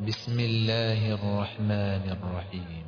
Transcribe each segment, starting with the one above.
بسم الله الرحمن الرحيم.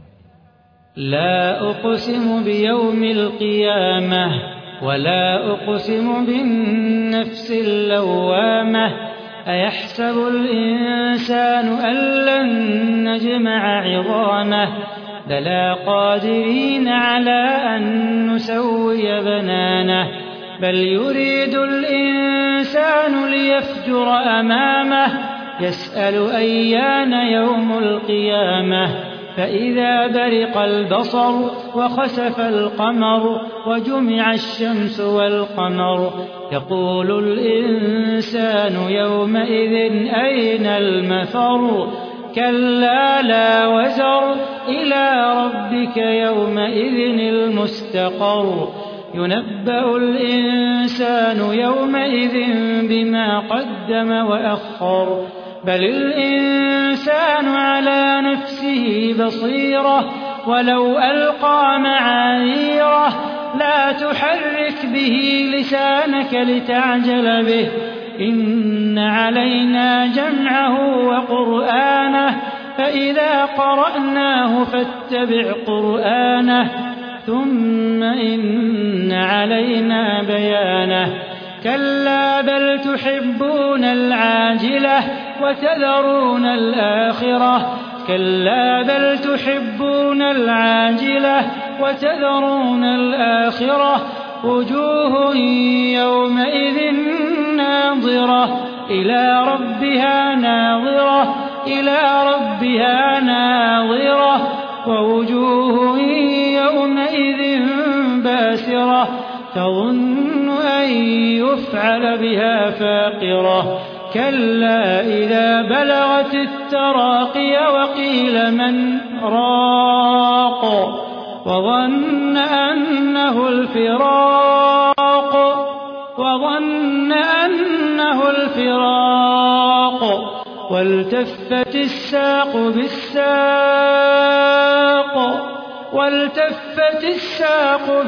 لا أقسم بيوم القيامة ولا أقسم بالنفس اللوامة أيحسب الإنسان أن لن نجمع عظامه بلى قادرين على أن نسوي بنانه بل يريد الإنسان ليفجر أمامه يسأل أيان يوم القيامة فإذا برق البصر وخسف القمر وجمع الشمس والقمر يقول الإنسان يومئذ أين المفر كلا لا وزر إلى ربك يومئذ المستقر ينبأ الإنسان يومئذ بما قدم وأخر بل الإنسان على نفسه بصيرة ولو ألقى معاذيره لا تحرك به لسانك لتعجل به إن علينا جمعه وقرآنه فإذا قرأناه فاتبع قرآنه ثم إن علينا بيانه كلا بل تحبون العاجلة وتذرون الآخرة كلا بل تحبون العاجلة وتذرون الآخرة وجوه يومئذ ناظرة إلى ربها ناظرة إلى ربها ناظرة ووجوه يومئذ باسرة تظن أن يفعل بها فاقرة كلا إذا بلغت التراقي وقيل من راق وظن أنه الفراق والتفت الساق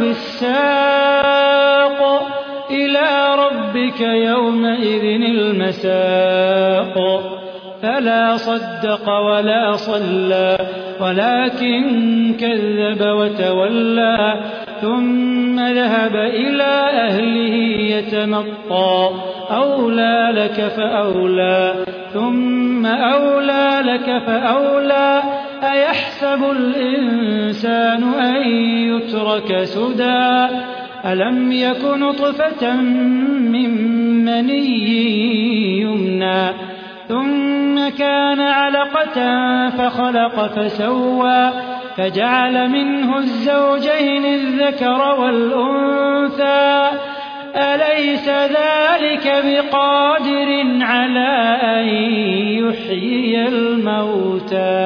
بالساق إلى ربك يومئذ المساق فلا صدق ولا صلى ولكن كذب وتولى ثم ذهب إلى أهله يتمطى أولى لك فأولى ثم أولى لك فأولى أيحسب الإنسان أن يترك سدى ألم يك نطفة من مني يمنى ثم كان علقة فخلق فسوى فجعل منه الزوجين الذكر والأنثى أليس ذلك بقادر على أن يحيي الموتى